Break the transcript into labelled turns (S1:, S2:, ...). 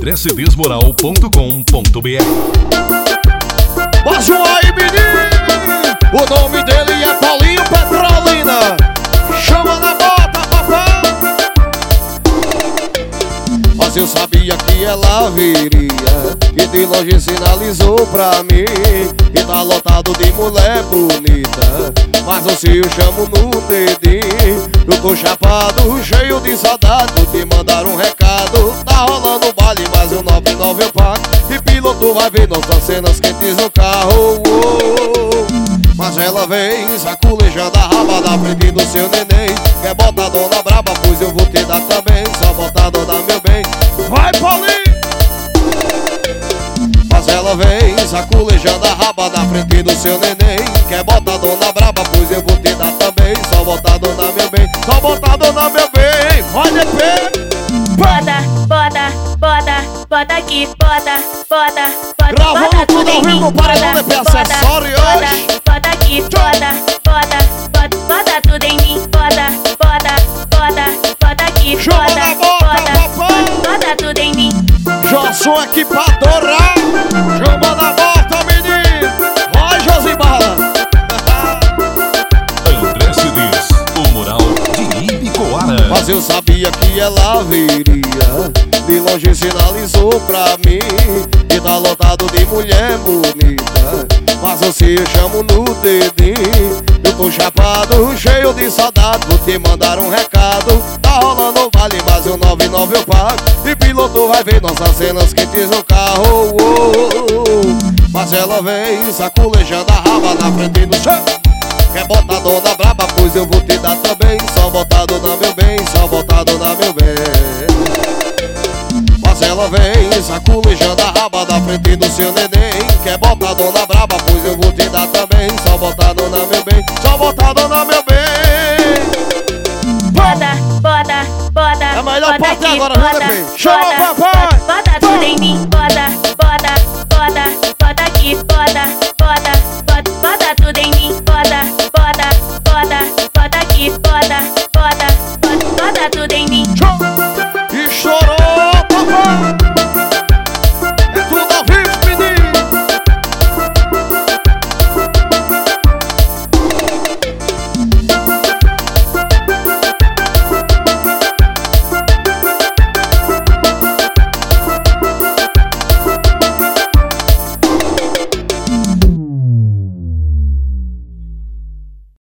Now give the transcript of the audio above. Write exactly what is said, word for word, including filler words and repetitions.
S1: andré cedês moral ponto com ponto br.
S2: Mais um aí, menino! O nome dele é Paulinho Petrolina. Chama na bota, papai! Mas eu sabia que ela viria, e de longe sinalizou pra mim, e tá lotado de mulher bonita, mas você eu chamo no dedinho. Eu tô chapado, cheio de saudade, vou te mandar um recado. Tá rolando o baile, mas o nove nove eu pago, e piloto vai ver nossas cenas quentes no carro. Oh, oh. Mas ela vem saculejando a raba da frente do seu neném. Quer botar dona braba, pois eu vou te dar também. Só botar dona meu bem. Vai, Paulinho! Mas ela vem saculejando a raba na frente do seu neném. Quer botar dona braba, pois eu vou te dar também. Só botar dona meu bem. Só botar dona meu bem. Vai, D P!
S3: Bota, bota, bota, bota aqui, bota, bota, bota.
S2: Gravando tudo ao vivo no paredão D P Acessórios.
S3: Bota aqui, bota, bota, bota, bota tudo em mim. Bota, bota, bota, bota aqui,
S2: Chama
S3: bota,
S2: na bota, papai.
S3: bota, bota tudo em mim.
S2: Josson aqui pra adorar. Chama na bota, menino. Vai, Josibala.
S1: André Cedês, o moral de Ibicoara.
S2: Mas eu sabia que ela viria, de longe sinalizou pra mim, e tá lotado de mulher bonita, mas você eu chamo no dedinho. Eu tô chapado, cheio de saudade, vou te mandar um recado. Tá rolando o vale, mas o nove nove eu pago, e piloto vai ver nossas cenas quentes no carro. Oh, oh, oh. Mas ela vem saculejando a raba na frente do chão. Quer botar dona braba, pois eu vou te dar também. Só botar dona meu bem, só botar dona meu bem. Mas ela vem saculejando a raba da frente do seu neném. Quer botar dona braba, pois eu vou te dar também. Só botar dona meu bem, só botar dona meu bem.
S3: Bota, bota, bota.
S2: É a melhor
S3: bota
S2: parte
S3: aqui,
S2: agora, viu,
S3: bota,
S2: D P? Chama
S3: bota,
S2: o papai.
S3: Bota, bota tudo em mim.